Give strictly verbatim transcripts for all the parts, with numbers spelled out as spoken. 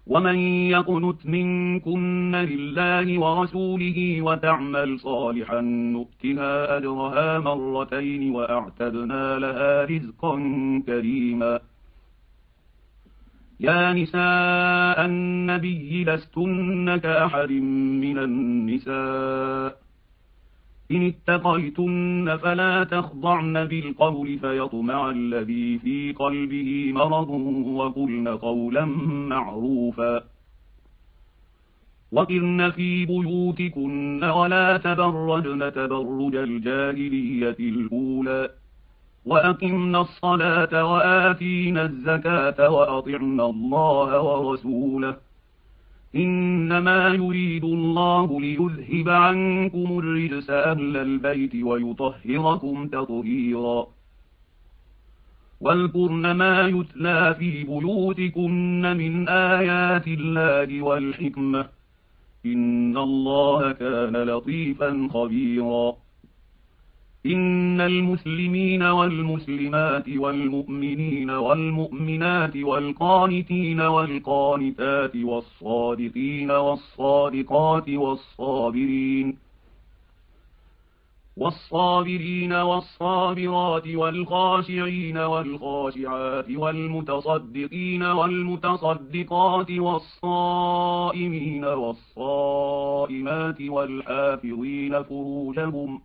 ومن يقنت منكن لله ورسوله وتعمل صالحا نؤتها أجرها مرتين وأعتدنا لها رزقا كريما. يا نساء النبي لستن كأحد من النساء إن اتقيتن فلا تخضعن بالقول فيطمع الذي في قلبه مرض وقلن قولا معروفا. وقرن في بيوتكن ولا تبرجن تبرج الجاهلية الأولى وأقمنا الصلاة وآتينا الزكاة وأطعنا الله ورسوله إنما يريد الله ليذهب عنكم الرجس أهل البيت ويطهركم تطهيرا. واذكرن ما يتلى في بيوتكن من آيات الله والحكمة إن الله كان لطيفا خبيرا. إن المسلمين والمسلمات والمؤمنين والمؤمنات والقانتين والقانتات والصادقين والصادقات والصابرين والصابرين والصابرات والخاشعين والخاشعات والمتصدقين والمتصدقات والصائمين والصائمات والحافظين فروجهم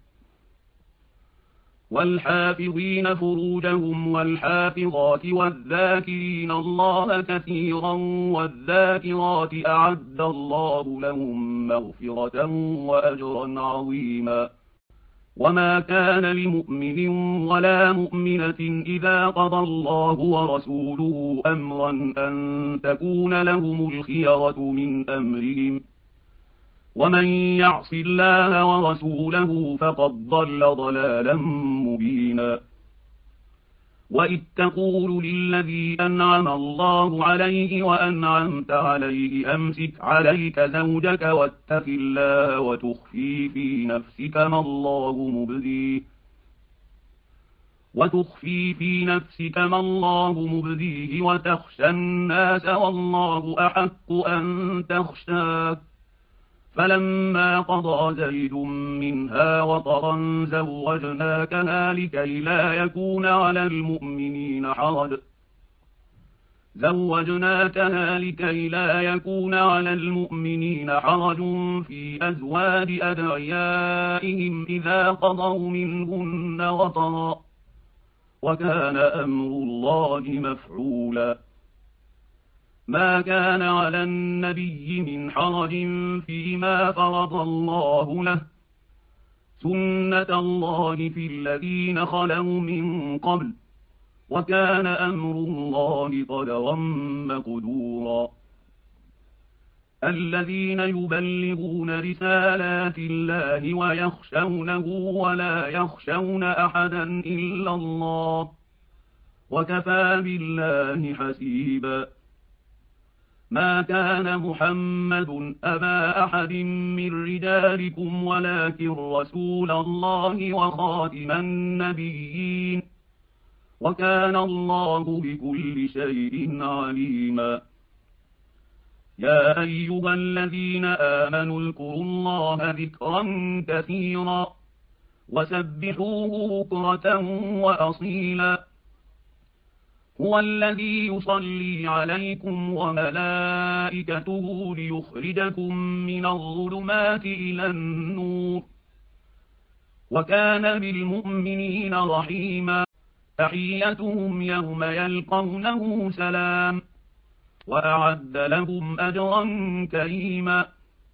والحافظين فروجهم والحافظات والذاكرين الله كثيرا والذاكرات أعد الله لهم مغفرة وأجرا عظيما. وما كان لمؤمن ولا مؤمنة إذا قضى الله ورسوله أمرا أن تكون لهم الخيرة من أمرهم ومن يعص الله ورسوله فقد ضل ضلالا مبينا. وإذ تقول للذي أنعم الله عليه وأنعمت عليه أمسك عليك زوجك واتق الله وتخفي في نفسك ما الله مبديه وتخفي في نفسك ما الله مبديه وتخشى الناس والله أحق أن تخشاه فلما قضى زيد منها وطرا زوجناكها لكي لا يكون على المؤمنين حرج زوجناكها لكي لا يكون على المؤمنين حرج في أزواج أدعيائهم إذا قضوا منهن وطرا وكان أمر الله مفعولا. ما كان على النبي من حرج فيما فرض الله له سنة الله في الذين خلوا من قبل وكان أمر الله قدرا مقدورا. الذين يبلغون رسالات الله ويخشونه ولا يخشون أحدا إلا الله وكفى بالله حسيبا. ما كان محمد أبا أحد من رجالكم ولكن رسول الله وخاتم النبيين وكان الله بكل شيء عليما. يا أيها الذين آمنوا اذكروا الله ذكرا كثيرا وسبحوه بكرة وأصيلا. هو الذي يصلي عليكم وملائكته ليخرجكم من الظلمات إلى النور وكان بالمؤمنين رحيما. تحيتهم يوم يلقونه سلام وأعد لهم أجرا كريما.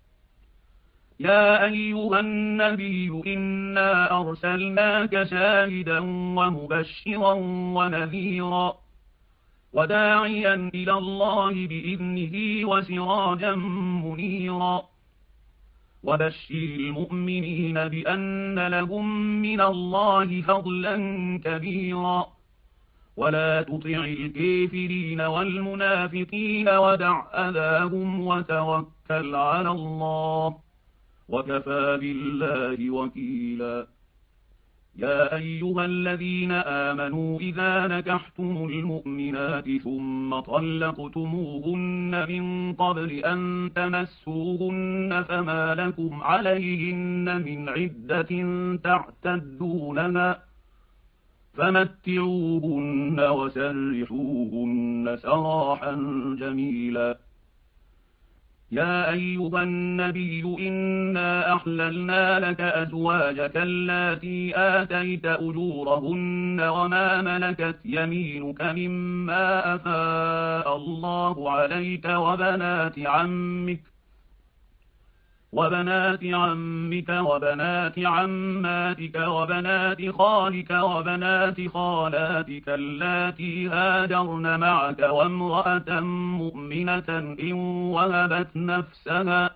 يا أيها النبي إنا أرسلناك شاهدا ومبشرا ونذيرا وداعيا إلى الله بإذنه وسراجا منيرا. وبشر المؤمنين بأن لهم من الله فضلا كبيرا ولا تطع الكافرين والمنافقين ودع أذاهم وتوكل على الله وكفى بالله وكيلا. يا أيها الذين آمنوا إذا نكحتم المؤمنات ثم طلقتموهن من قبل أن تمسوهن فما لكم عليهن من عدة تعتدونها فمتعوهن وسرحوهن سراحا جميلا. يا أيها النبي إنا أحللنا لك أزواجك اللاتي آتيت أجورهن وما ملكت يمينك مما أفاء الله عليك وبنات عمك وبنات عمك وبنات عماتك وبنات خالك وبنات خالاتك اللاتي هاجرن معك وامرأة مؤمنة إن وهبت نفسها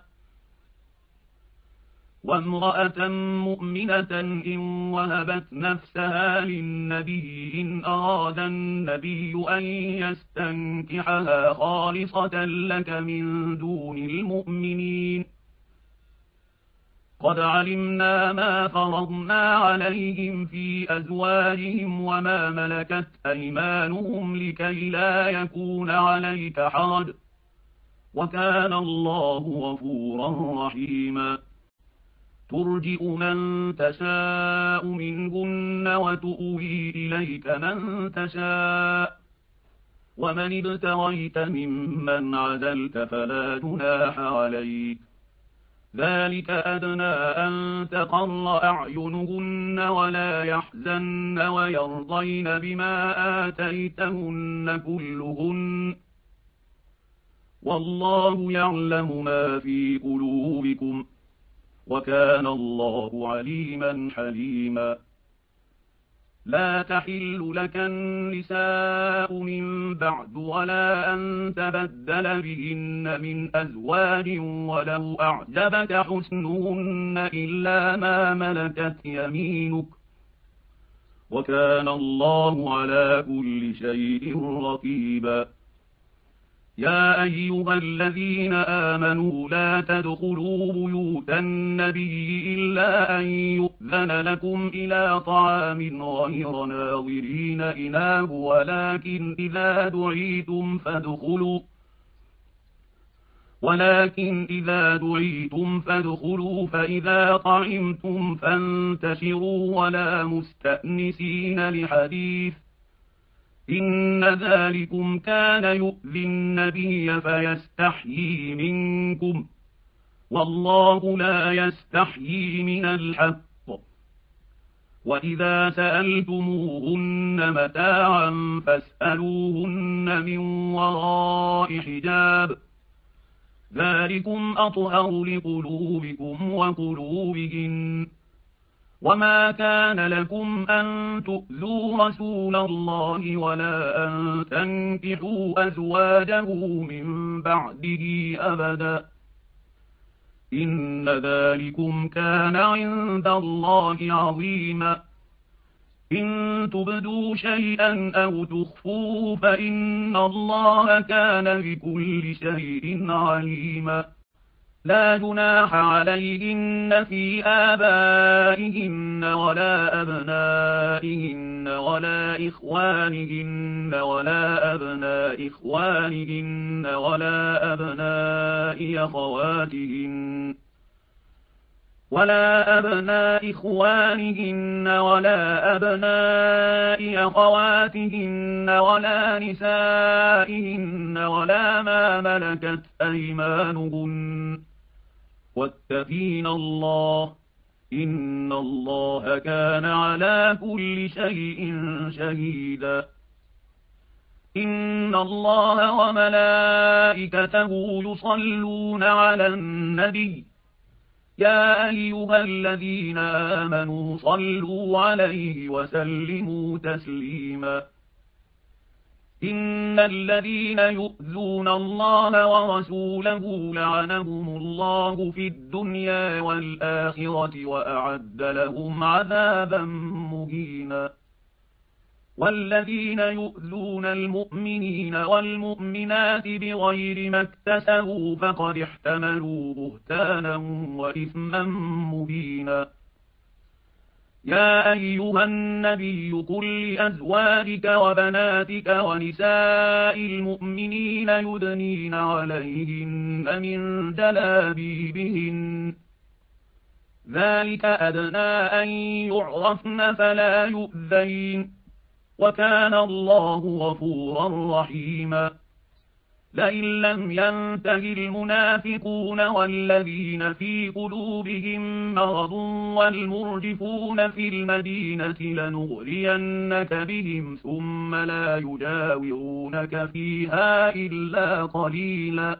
وامرأة مؤمنة إن وهبت نفسها للنبي إن أراد النبي أن يستنكحها خالصة لك من دون المؤمنين. قد علمنا ما فرضنا عليهم في أزواجهم وما ملكت أيمانهم لكي لا يكون عليك حرج وكان الله غفورا رحيما. ترجئ من تشاء منهن وتؤوي إليك من تشاء ومن ابتغيت ممن عزلت فلا جناح عليك ذلك أدنى أن تقر أعينهن ولا يحزن ويرضين بما آتيتهن كلهن والله يعلم ما في قلوبكم وكان الله عليما حليما. لا تحل لك النساء من بعد ولا أن تبدل بهن من أزواج ولو أعجبك حسنهن إلا ما ملكت يمينك وكان الله على كل شيء رقيبا. يا أيها الذين آمنوا لا تدخلوا بيوت النبي إلا أن يؤذن لكم إلى طعام غير ناظرين إناه ولكن إذا دعيتم فادخلوا ولكن إذا دعيتم فادخلوا فإذا طعمتم فانتشروا ولا مستأنسين لحديث إن ذلكم كان يؤذي النبي فيستحيي منكم والله لا يستحيي من الحق. وإذا سألتموهن متاعا فاسألوهن من وراء حجاب ذلكم أطهر لقلوبكم وقلوبهن. وما كان لكم أن تؤذوا رسول الله ولا أن تنكحوا أزواجه من بعده أبدا إن ذلكم كان عند الله عظيما. إن تبدوا شيئا أو تخفوه فإن الله كان بكل شيء عليما. لا جناح عليهن في آبائهن ولا أبنائهن ولا إخوانهن ولا أبناء إخوانهن ولا أبناء أخواتهن ولا أبناء إخوانهن ولا أبناء أخواتهن ولا نسائهن ولا ما ملكت أيمانهن واتقين الله إن الله كان على كل شيء شهيدا. إن الله وملائكته يصلون على النبي يا أيها الذين آمنوا صلوا عليه وسلموا تسليما. إن الذين يؤذون الله ورسوله لعنهم الله في الدنيا والآخرة وأعد لهم عذابا مهينا. والذين يؤذون المؤمنين والمؤمنات بغير ما اكتسبوا فقد احتملوا بهتانا وإثما مبينا. يا أيها النبي قل لأزواجك وبناتك ونساء المؤمنين يدنين عليهن من جلابيبهن ذلك أدنى أن يعرفن فلا يؤذين وكان الله غفورا رحيما لئن لم ينته المنافقون والذين في قلوبهم مرض والمرجفون في المدينة لنغرينك بهم ثم لا يجاورونك فيها إلا قليلا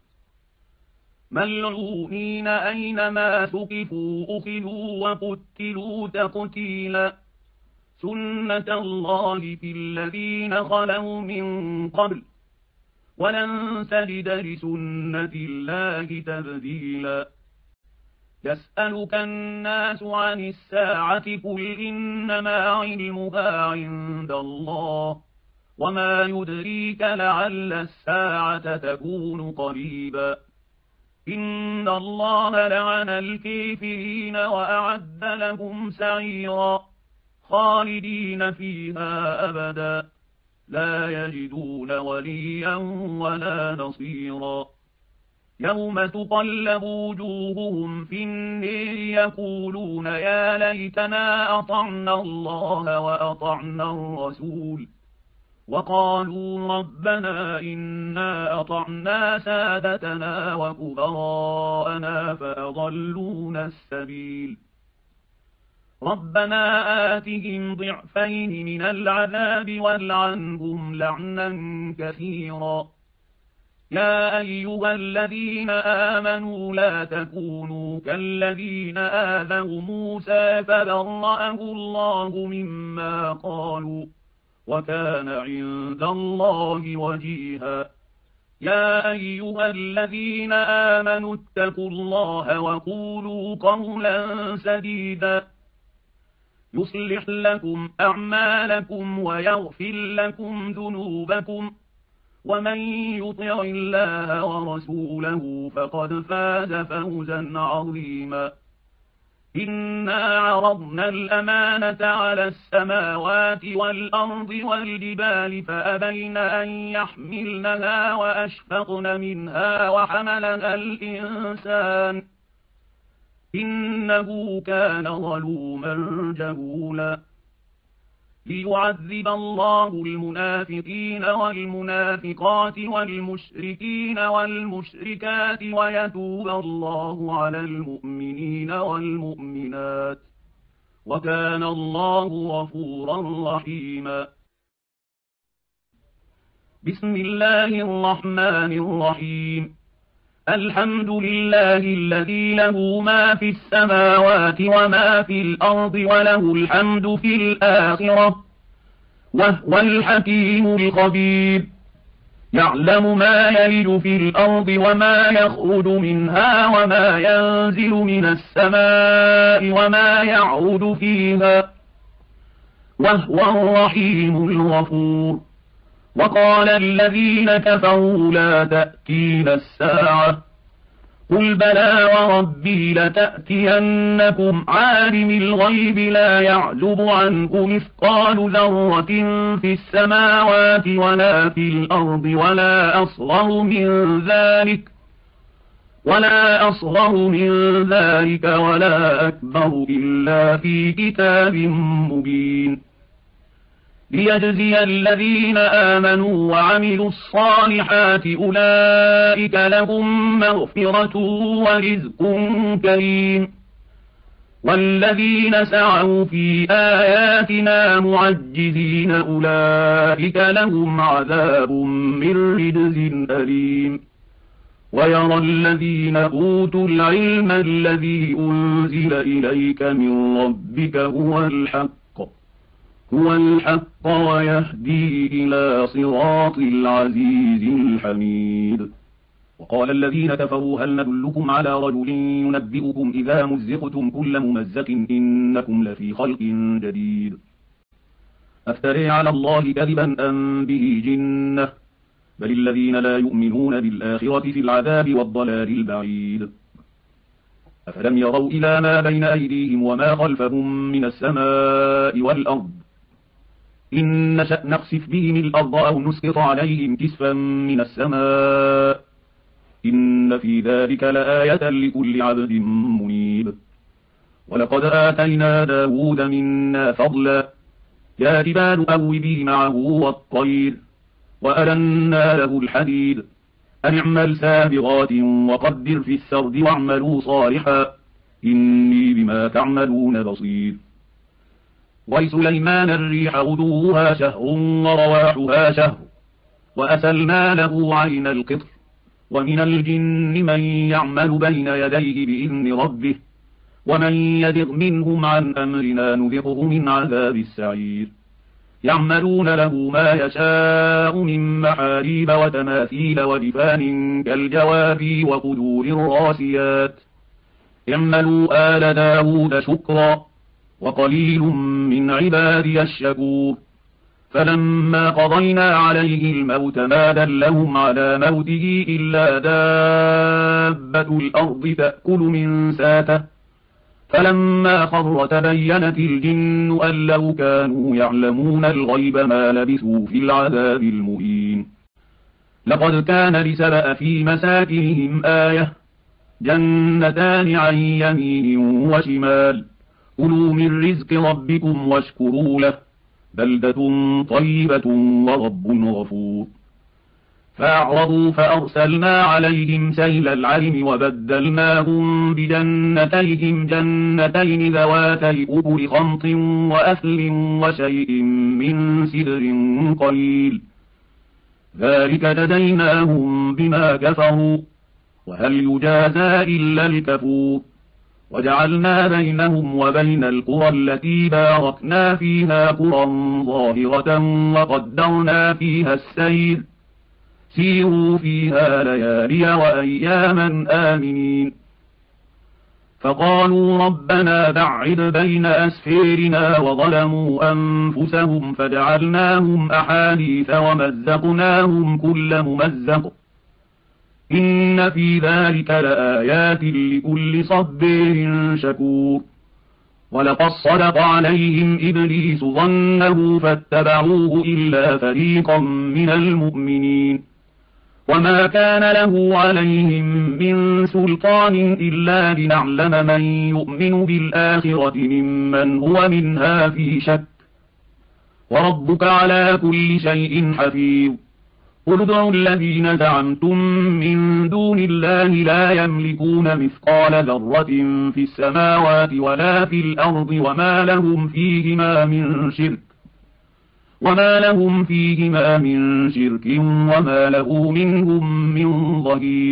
ملعونين أينما ثقفوا أخذوا وقتلوا تقتيلا سنة الله في الذين خلوا من قبل ولن تجد لسنة الله تبديلا يسألك الناس عن الساعة قل إنما علمها عند الله وما يدريك لعل الساعة تكون قريبا إن الله لعن الكافرين وأعد لهم سعيرا خالدين فيها أبدا لا يجدون وليا ولا نصيرا يوم تقلب وجوههم في النار يقولون يا ليتنا أطعنا الله وأطعنا الرسول وقالوا ربنا إنا أطعنا سادتنا وكبراءنا فأضلونا السبيل ربنا آتهم ضعفين من العذاب والعنهم لعنا كثيرا يا أيها الذين آمنوا لا تكونوا كالذين آذوا موسى فبرأه الله مما قالوا وكان عند الله وجيها يا أيها الذين آمنوا اتقوا الله وقولوا قولا سديدا يصلح لكم أعمالكم ويغفر لكم ذنوبكم ومن يطع الله ورسوله فقد فاز فوزا عظيما إنا عرضنا الأمانة على السماوات والأرض والجبال فأبين أن يحملنها وأشفقن منها وحملها الإنسان إنه كان ظلوما جهولا ليعذب الله المنافقين والمنافقات والمشركين والمشركات ويتوب الله على المؤمنين والمؤمنات وكان الله غفورا رحيما بسم الله الرحمن الرحيم الحمد لله الذي له ما في السماوات وما في الأرض وله الحمد في الآخرة وهو الحكيم الخبير يعلم ما يلج في الأرض وما يخرج منها وما ينزل من السماء وما يعرج فيها وهو الرحيم الغفور وقال الذين كفروا لا تأتينا الساعة قل بلى وربي لتأتينكم عالم الغيب لا يعزب عنه مثقال ذرة في السماوات ولا في الأرض ولا أصغر من ذلك ولا أصغر من ذلك ولا أكبر إلا في كتاب مبين ليجزي الذين آمنوا وعملوا الصالحات أولئك لهم مغفرة ورزق كريم والذين سعوا في آياتنا معجزين أولئك لهم عذاب من رجز أليم ويرى الذين أوتوا العلم الذي أنزل إليك من ربك هو الحق هو الحق ويهدي إلى صراط العزيز الحميد وقال الذين كفروا هل ندلكم على رجل ينبئكم إذا مزقتم كل ممزق إنكم لفي خلق جديد أفتري على الله كذبا أم به جنة بل الذين لا يؤمنون بالآخرة في العذاب والضلال البعيد أفلم يروا إلى ما بين أيديهم وما خلفهم من السماء والأرض إن نشأ نخسف بهم الأرض أو نسقط عليهم كسفا من السماء إن في ذلك لآية لكل عبد منيب. ولقد آتينا داود منا فضلا يا جبال أوبي معه والطير وألنا له الحديد أن اعمل سابغات وقدر في السرد واعملوا صالحا إني بما تعملون بصير. ولسليمان الريح غدوها شهر ورواحها شهر وأسلنا له عين القطر ومن الجن من يعمل بين يديه بإذن ربه ومن يزغ منهم عن أمرنا نذقه من عذاب السعير. يعملون له ما يشاء من محاريب وتماثيل وجفان كالجواب وقدور الراسيات اعملوا آل داود شكرا وقليل من عبادي الشكور. فلما قضينا عليه الموت ما دلهم على موته إلا دابة الأرض تأكل من ساته فلما خر تبينت الجن أن لو كانوا يعلمون الغيب ما لبثوا في العذاب المهين. لقد كان لسبأ في مساكنهم آية جنتان عن يمين وشمال كلوا من رزق ربكم واشكروا له بلدة طيبة ورب غفور. فأعرضوا فأرسلنا عليهم سيل العلم وبدلناهم بجنتيهم جنتين ذواتي أكل خمط وأثل وشيء من سدر قليل ذلك جزيناهم بما كفروا وهل يجازى إلا الكفور. وجعلنا بينهم وبين القرى التي باركنا فيها قرى ظاهرة وقدرنا فيها السير سيروا فيها ليالي وأياما آمنين. فقالوا ربنا بعد بين أسفيرنا وظلموا أنفسهم فجعلناهم أحاديث ومزقناهم كل ممزق إن في ذلك لآيات لكل صبير شكور. ولقد صدق عليهم إبليس ظنه فاتبعوه إلا فريقا من المؤمنين وما كان له عليهم من سلطان إلا لنعلم من يؤمن بالآخرة ممن هو منها في شك وربك على كل شيء حفيظ. قل ادعوا الذين زعمتم من دون الله لا يملكون مثقال ذرة في السماوات ولا في الأرض وما لهم فيهما من شرك وما لهم فيهما من شرك وما له منهم من ظهير.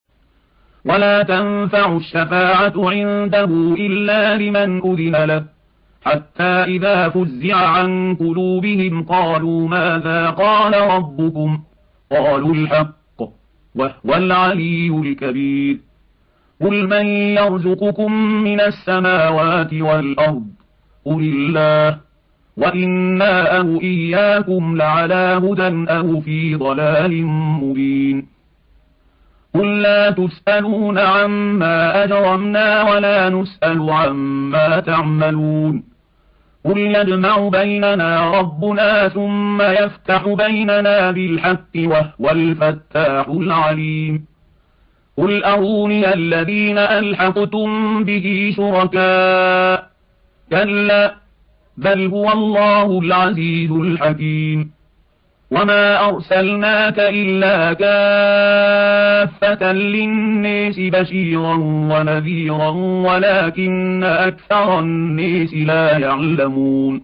ولا تنفع الشفاعة عنده إلا لمن أذن له حتى إذا فزع عن قلوبهم قالوا ماذا قال ربكم قالوا الحق وهو العلي الكبير. قل من يرزقكم من السماوات والأرض قل الله وإنا أو إياكم لعلى هدى أو في ضلال مبين. قل لا تسألون عما أجرمنا ولا نسأل عما تعملون قل يجمع بيننا ربنا ثم يفتح بيننا بالحق وهو الفتاح العليم. قل أروني الذين ألحقتم به شركاء كلا بل هو الله العزيز الحكيم. وما أرسلناك إلا كافة للناس بشيرا ونذيرا ولكن أكثر الناس لا يعلمون.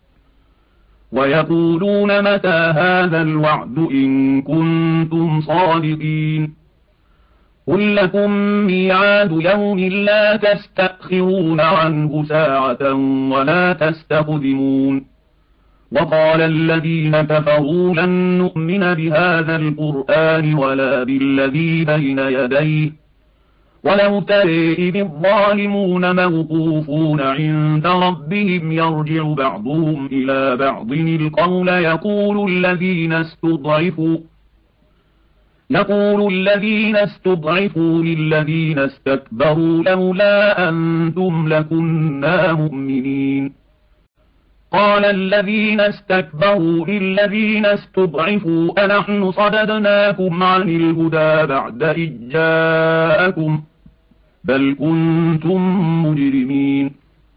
ويقولون متى هذا الوعد إن كنتم صادقين قل لكم ميعاد يوم لا تستأخرون عنه ساعة ولا تستقدمون. وقال الذين كفروا لن نؤمن بهذا القرآن ولا بالذي بين يديه ولو ترى إذ الظالمون موقوفون عند ربهم يرجع بعضهم إلى بعض القول يقول الذين استضعفوا يقول الذين استضعفوا للذين استكبروا لولا أنتم لكنا مؤمنين قال الذين استكبروا للذين استضعفوا أنحن صددناكم عن الهدى بعد إذ جاءكم بل كنتم مجرمين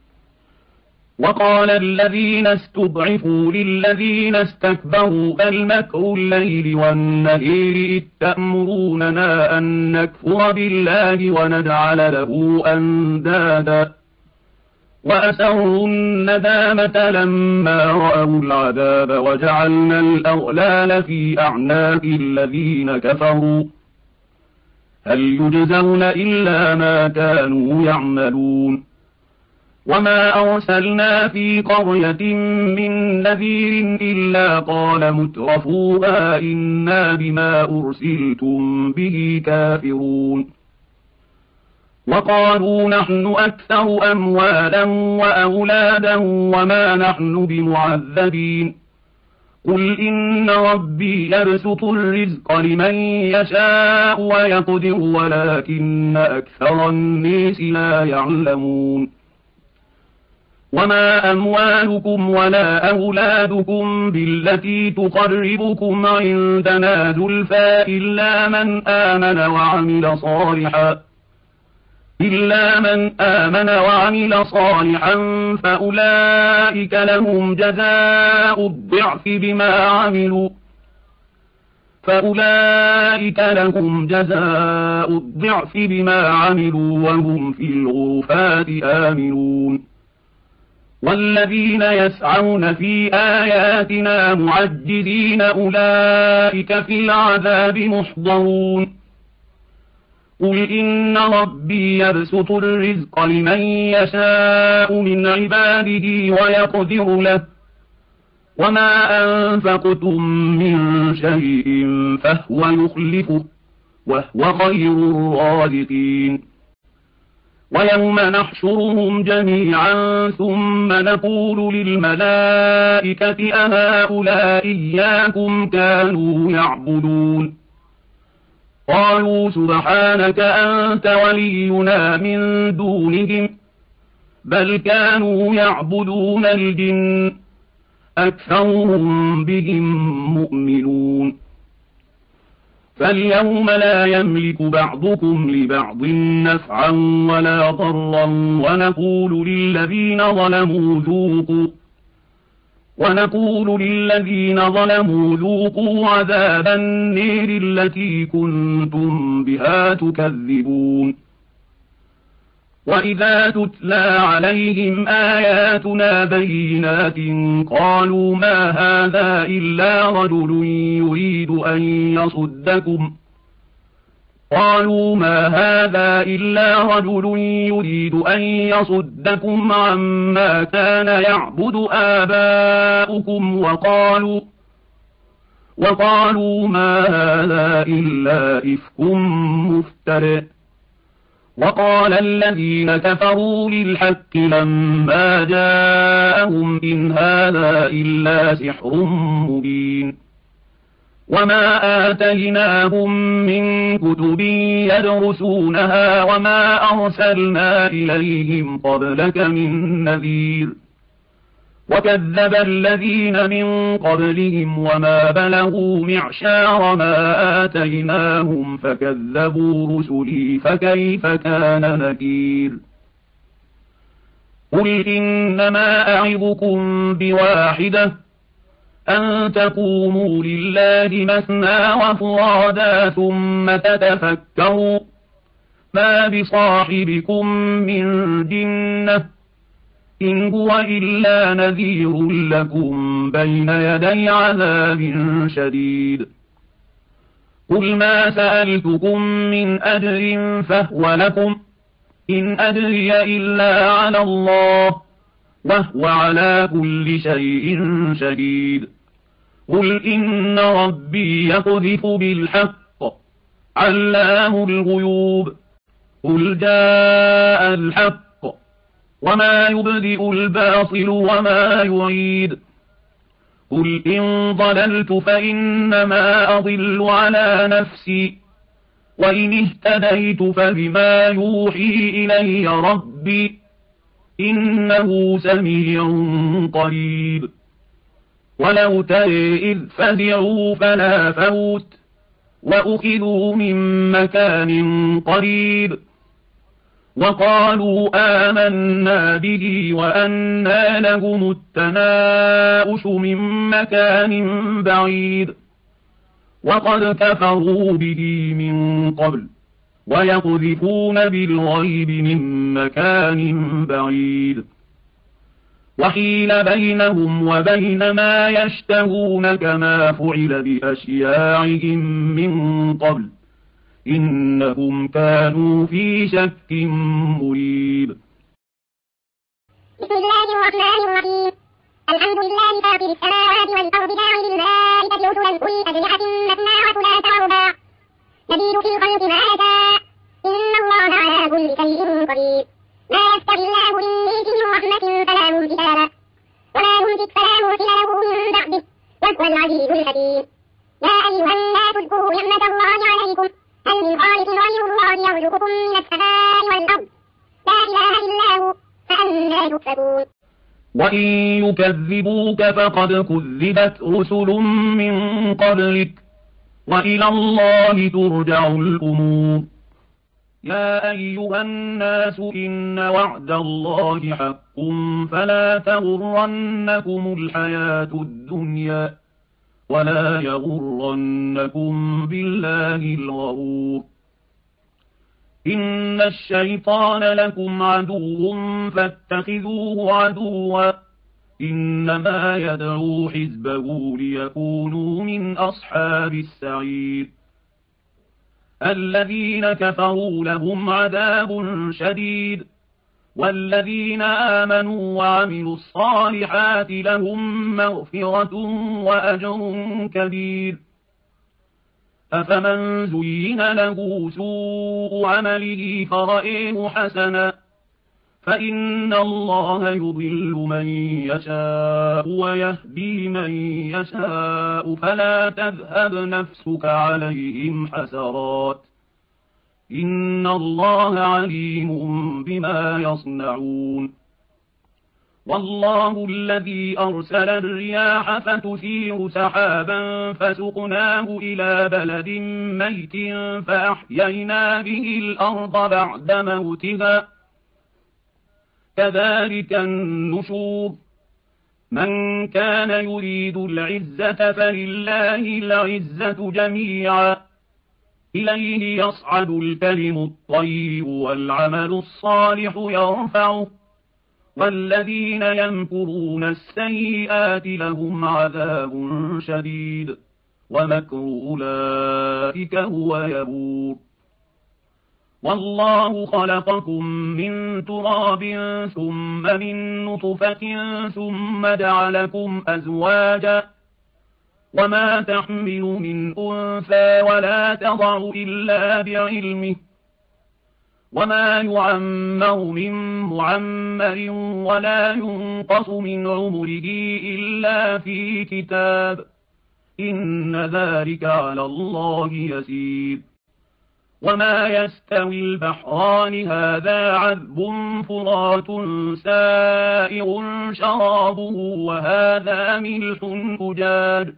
وقال الذين استضعفوا للذين استكبروا بل مكر الليل والنهار إذ تأمروننا أن نكفر بالله ونجعل له أندادا وأسروا الندامة لما رأوا العذاب وجعلنا الأغلال في أعناق الذين كفروا هل يجزون إلا ما كانوا يعملون وما أرسلنا في قرية من نذير إلا قال مترفوها إنا بما أرسلتم به كافرون وقالوا نحن أكثر أموالا وأولادا وما نحن بمعذبين قل إن ربي يبسط الرزق لمن يشاء ويقدر ولكن أكثر الناس لا يعلمون وما أموالكم ولا أولادكم بالتي تقربكم عندنا زلفى إلا من آمن وعمل صالحا إلا من آمن وعمل صالحا فأولئك لهم جزاء الضعف بما عملوا فأولئك لهم جزاء الضعف بما عملوا وهم في الغرفات آمنون والذين يسعون في آياتنا معجزين أولئك في العذاب محضرون قل إن ربي يبسط الرزق لمن يشاء من عباده ويقدر له وما أنفقتم من شيء فهو يخلفه وهو خير الرازقين ويوم نحشرهم جميعا ثم نقول للملائكة أهؤلاء إياكم كانوا يعبدون قالوا سبحانك أنت ولينا من دونهم بل كانوا يعبدون الجن أكثرهم بهم مؤمنون فاليوم لا يملك بعضكم لبعض نفعا ولا ضرا ونقول للذين ظلموا ذوقوا ونقول للذين ظلموا ذوقوا عذاب النير التي كنتم بها تكذبون وإذا تتلى عليهم آياتنا بينات قالوا ما هذا إلا رجل يريد أن يصدكم قالوا ما هذا إلا رجل يريد أن يصدكم عما كان يعبد آباؤكم وقالوا وقالوا ما هذا إلا إفك مفترى وقال الذين كفروا للحق لما جاءهم إن هذا إلا سحر مبين وما آتيناهم من كتب يدرسونها وما أرسلنا إليهم قبلك من نذير وكذب الذين من قبلهم وما بلغوا معشار ما آتيناهم فكذبوا رسلي فكيف كان نكير قل إنما أعظكم بواحدة أن تقوموا لله مثنى وفرادا ثم تتفكروا ما بصاحبكم من جنة إن هو إلا نذير لكم بين يدي عذاب شديد قل ما سألتكم من أجر فهو لكم إن أجري إلا على الله وهو على كل شيء شهيد قل إن ربي يقذف بالحق علام الغيوب قل جاء الحق وما يبدئ الباطل وما يعيد قل إن ضللت فإنما أضل على نفسي وإن اهتديت فبما يوحي إلي ربي إنه سميع قريب. ولو ترى إذ فزعوا فلا فوت وأخذوا من مكان قريب وقالوا آمنا به وأنى لهم التناؤش من مكان بعيد وقد كفروا به من قبل ويقذفون بالغيب من مكان بعيد وحيل بينهم وبين ما يشتهون كما فعل بأشياعهم من قبل إنهم كانوا في شك مريب. بسم الله الرحمن الرحيم. الحمد لله فاطر السماوات والأرض جاعل الملائكة رسلا أولي أجنحة مثنى وثلاث ورباع يزيد في الخلق ما يشاء إن الله على كل شيء قدير. ما يفتح الله للناس من رحمة فلا ممسك لها ولا يمسك فلا مرسل له من بعده وهو العزيز الحكيم. يا أيها الناس اذكروا نعمة الله عليكم هل من خالق غير الله يرزقكم من السماء والأرض لا إله إلا هو فأنى تؤفكون. وإن يكذبوك فقد كذبت رسل من قبلك وإلى الله ترجع الأمور. يا أيها الناس إن وعد الله حق فلا تغرنكم الحياة الدنيا ولا يغرنكم بالله الغرور. إن الشيطان لكم عدو فاتخذوه عدوا إنما يدعو حزبه ليكونوا من أصحاب السعير. الذين كفروا لهم عذاب شديد والذين آمنوا وعملوا الصالحات لهم مغفرة وأجر كبير. أفمن زين له سوء عمله فرأيه حسنا فإن الله يضل من يشاء ويهدي من يشاء فلا تذهب نفسك عليهم حسرات إن الله عليم بما يصنعون. والله الذي أرسل الرياح فتثير سحابا فسقناه إلى بلد ميت فأحيينا به الأرض بعد موتها كذلك النشور. من كان يريد العزة فلله العزة جميعا إليه يصعد الكلم الطيب والعمل الصالح يرفعه والذين يمكرون السيئات لهم عذاب شديد ومكر أولئك هو يبور. والله خلقكم من تراب ثم من نطفة ثم جعلكم أزواجا وما تحمل من أنثى ولا تضع إلا بعلمه وما يعمر من معمر ولا ينقص من عمره إلا في كتاب إن ذلك على الله يسير. وما يستوي البحران هذا عذب فرات سائغ شرابه وهذا ملح أجاج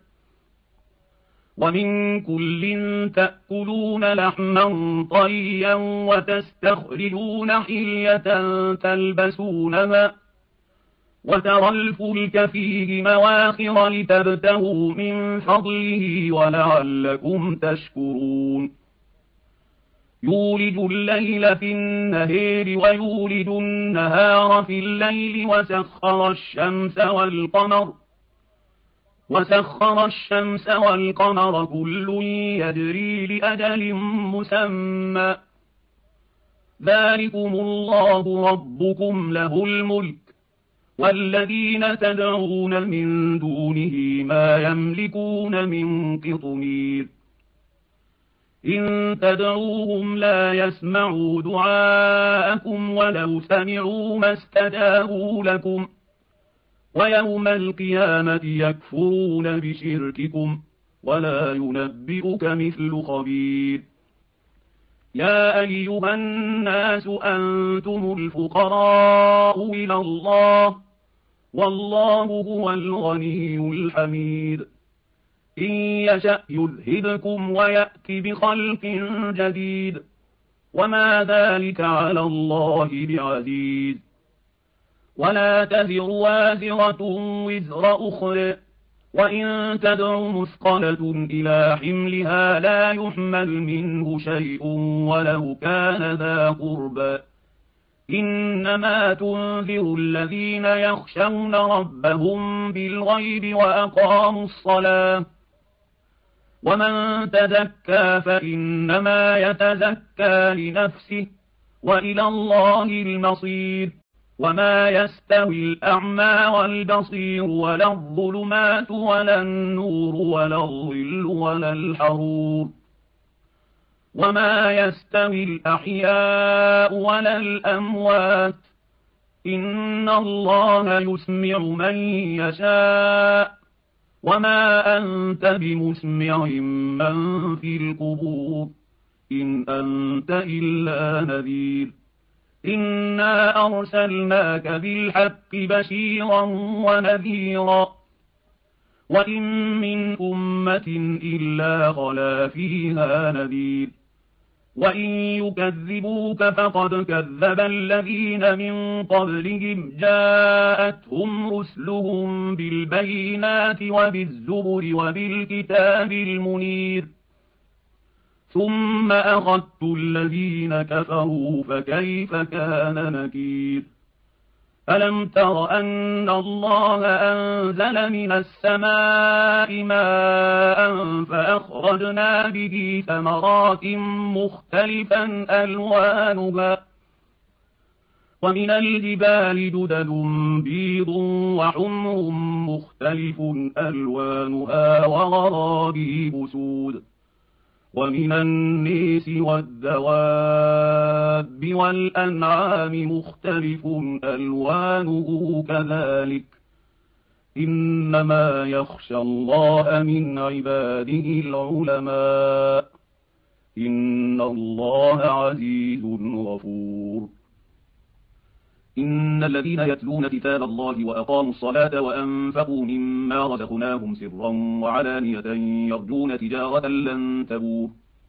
ومن كل تأكلون لحما طريا وتستخرجون حلية تلبسونها وترى الفلك فيه مواخر لتبتغوا من فضله ولعلكم تشكرون. يولج الليل في النهار ويولج النهار في الليل وسخر الشمس والقمر وسخر الشمس والقمر كل يجري لأجل مسمى ذلكم الله ربكم له الملك والذين تدعون من دونه ما يملكون من قطمير إن تدعوهم لا يسمعوا دعاءكم ولو سمعوا ما استجابوا لكم ويوم القيامة يكفرون بشرككم ولا ينبئك مثل خبير. يا أيها الناس أنتم الفقراء إلى الله والله هو الغني الحميد. إن يشأ يذهبكم ويأت بخلق جديد وما ذلك على الله بعزيز. ولا تزر وازرة وزر أخرى وإن تدع مثقلة إلى حملها لا يحمل منه شيء ولو كان ذا قربى. إنما تنذر الذين يخشون ربهم بالغيب وأقاموا الصلاة. ومن تزكى فإنما يتزكى لنفسه وإلى الله المصير. وما يستوي الأعمى والبصير ولا الظلمات ولا النور ولا الظل ولا الحرور. وما يستوي الأحياء ولا الأموات. إن الله يسمع من يشاء وما أنت بمسمع من في القبور إن أنت إلا نذير. إنا أرسلناك بالحق بشيرا ونذيرا وإن من أمة إلا خلا فيها نذير. وإن يكذبوك فقد كذب الذين من قبلهم جاءتهم رسلهم بالبينات وبالزبر وبالكتاب المنير. ثم أخذت الذين كفروا فكيف كان نكير. ألم تر أن الله أنزل من السماء ماء فأخرجنا به ثمرات مختلفا ألوانها ومن الجبال جدد بيض وحمر مختلف ألوانها وغرابيب سود ومن النيس والدواب والأنعام مختلف ألوانه كذلك إنما يخشى الله من عباده العلماء إن الله عزيز غفور. إن الذين يتلون كتاب الله وأقاموا الصلاة وأنفقوا مما رزقناهم سرا وعلانية يرجون تجارة لن تبور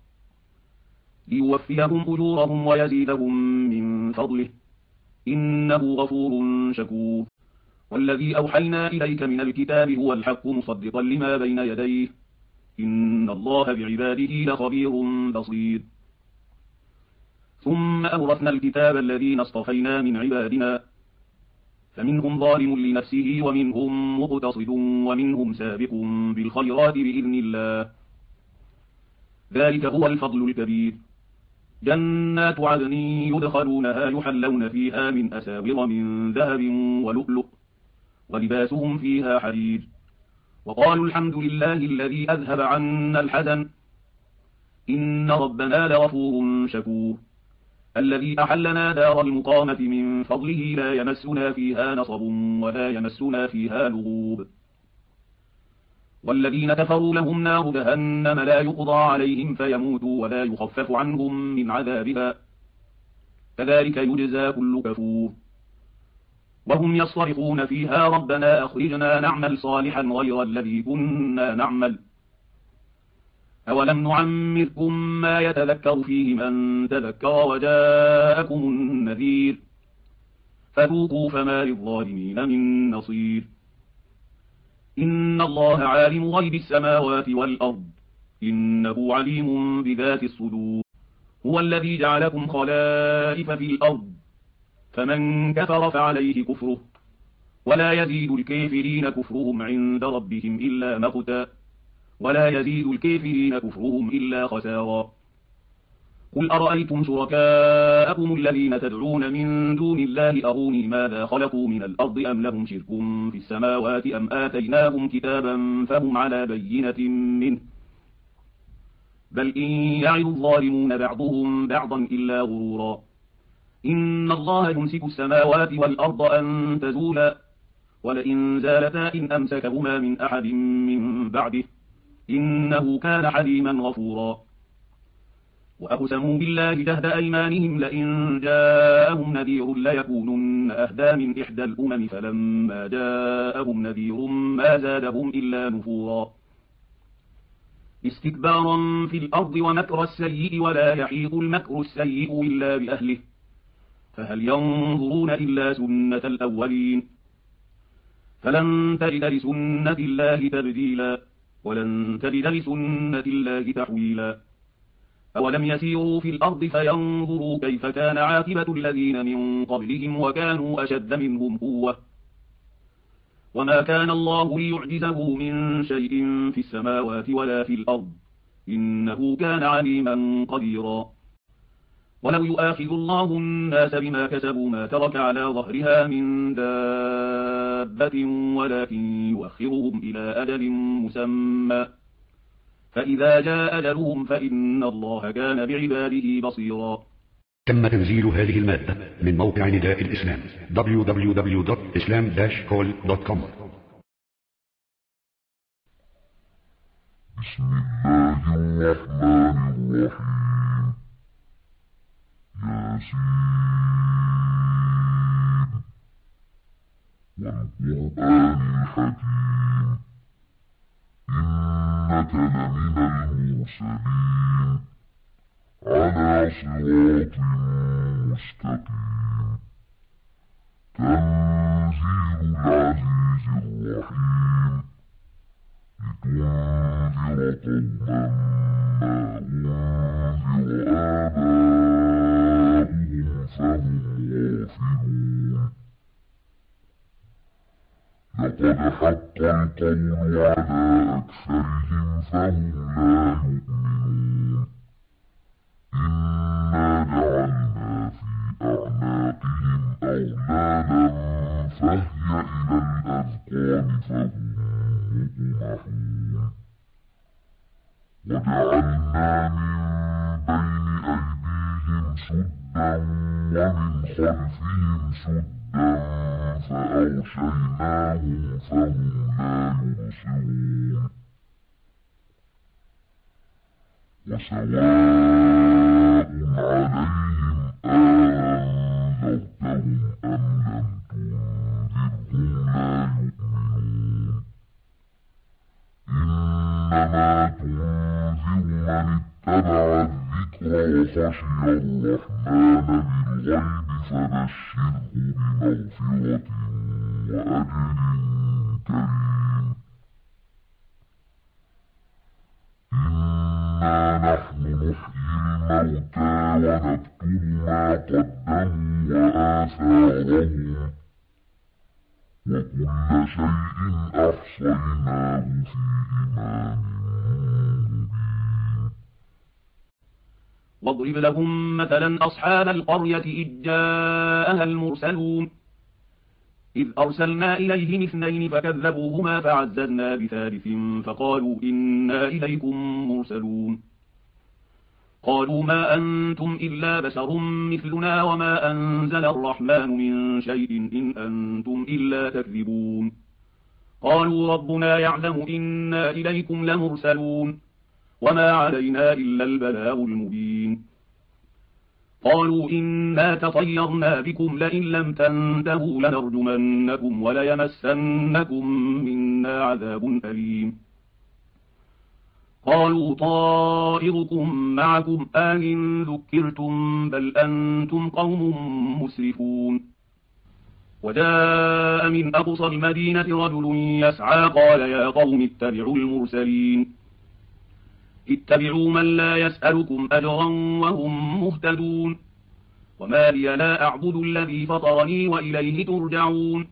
ليوفيهم أجورهم ويزيدهم من فضله إنه غفور شكور. والذي أوحينا إليك من الكتاب هو الحق مصدقا لما بين يديه إن الله بعباده لخبير بصير. ثم أورثنا الكتاب الذين اصطفينا من عبادنا فمنهم ظالم لنفسه ومنهم مقتصد ومنهم سابق بالخيرات بإذن الله ذلك هو الفضل الكبير. جنات عدن يدخلونها يحلون فيها من أساور من ذهب ولؤلؤ ولباسهم فيها حرير وقالوا الحمد لله الذي أذهب عنا الحزن إن ربنا لغفور شكور. الذي أحلنا دار المقامة من فضله لا يمسنا فيها نصب ولا يمسنا فيها لغوب. والذين كفروا لهم نار جهنم لا يقضى عليهم فيموتوا ولا يخفف عنهم من عذابها كذلك يجزى كل كفور. وهم يصرخون فيها ربنا أخرجنا نعمل صالحا غير الذي كنا نعمل أولم نعمركم ما يتذكر فيه من تذكر وجاءكم النذير فذوقوا فما للظالمين من نصير. إن الله عالم غيب السماوات والأرض إنه عليم بذات الصدور. هو الذي جعلكم خلائف في الأرض فمن كفر فعليه كفره ولا يزيد الكافرين كفرهم عند ربهم إلا مقتا ولا يزيد الكافرين كفرهم إلا خسارا. قل أرأيتم شركاءكم الذين تدعون من دون الله أروني ماذا خلقوا من الأرض أم لهم شرك في السماوات أم آتيناهم كتابا فهم على بينة منه بل إن يعد الظالمون بعضهم بعضا إلا غرورا. إن الله يمسك السماوات والأرض أن تزولا ولئن زالتا إن أمسكهما من أحد من بعده إنه كان حليما غفورا. وأقسموا بالله جهد أيمانهم لئن جاءهم نذير ليكونن أهدى من إحدى الأمم فلما جاءهم نذير ما زادهم إلا نفورا. استكبارا في الأرض ومكر السيء ولا يحيط المكر السيء إلا بأهله فهل ينظرون إلا سنة الأولين فلن تجد لسنة الله تبديلا ولن تجد لسنة الله تحويلا. أولم يسيروا في الأرض فينظروا كيف كان عاقبة الذين من قبلهم وكانوا أشد منهم قوة وما كان الله ليعجزه من شيء في السماوات ولا في الأرض إنه كان عليما قديرا. ولو يؤاخذ الله الناس بما كسبوا ما ترك على ظهرها من دابة ولكن يؤخرهم إلى أجل مسمى فإذا جاء أجلهم فإن الله كان بعباده بصيرا. تم تنزيل هذه المادة من موقع نداء الإسلام دبليو دبليو دبليو دوت إسلام داش كول دوت كوم. بسم الله الرحمن الرحيم. ياسين والقرآن الحكيم إنك لمن المرسلين على صراط مستقيم. تنزيل العزيز الرحيم لتنذر قوما ما أنذر آباؤهم فهم غافلون. لقد حق القول على أكثرهم فهم لا يؤمنون. إنا جعلنا في أعناقهم أغلالا فهي إلى الأذقان فهم مقمحون. وجعلنا من بين أيديهم سدا ومن خلفهم سدا فأغشيناهم فهم لا يبصرون. وسواء عليهم أأنذرتهم أم لم تنذرهم لا يؤمنون. إنما تنذر من اتبع الذكر وخشي الرحمن بالغيب فبشره بمغفرة وأجر كريم. إنا نحن نحيي الموتى ونكتب ما قدموا وآثارهم وكل شيء أحصيناه في إمام مبين. واضرب لهم مثلا أصحاب القرية إذ جاءها المرسلون إذ أرسلنا إليهم اثنين فكذبوهما فعززنا بثالث فقالوا إنا إليكم مرسلون. قالوا ما أنتم إلا بشر مثلنا وما أنزل الرحمن من شيء إن أنتم إلا تكذبون. قالوا ربنا يعلم إنا إليكم لمرسلون وما علينا إلا البلاغ المبين. قالوا إنا تطيرنا بكم لئن لم تنتهوا لنرجمنكم وليمسنكم منا عذاب أليم. قالوا طائركم معكم أئن ذكرتم بل أنتم قوم مسرفون. وجاء من أقصى المدينة رجل يسعى قال يا قوم اتبعوا المرسلين اتبعوا من لا يسألكم أجرا وهم مهتدون. وما لي لا أعبد الذي فطرني وإليه ترجعون.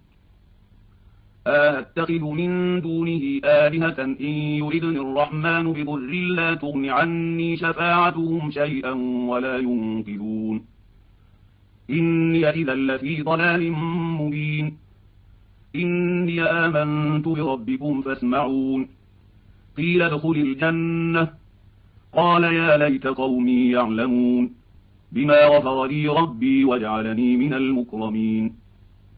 أتخذ من دونه آلهة إن يردني الرحمن بضر لا تغن عني شفاعتهم شيئا ولا ينقذون. إني إذا لفي ضلال مبين. إني آمنت بربكم فاسمعون. قيل ادخل الجنة قال يا ليت قومي يعلمون بما غفر لي ربي وجعلني من المكرمين.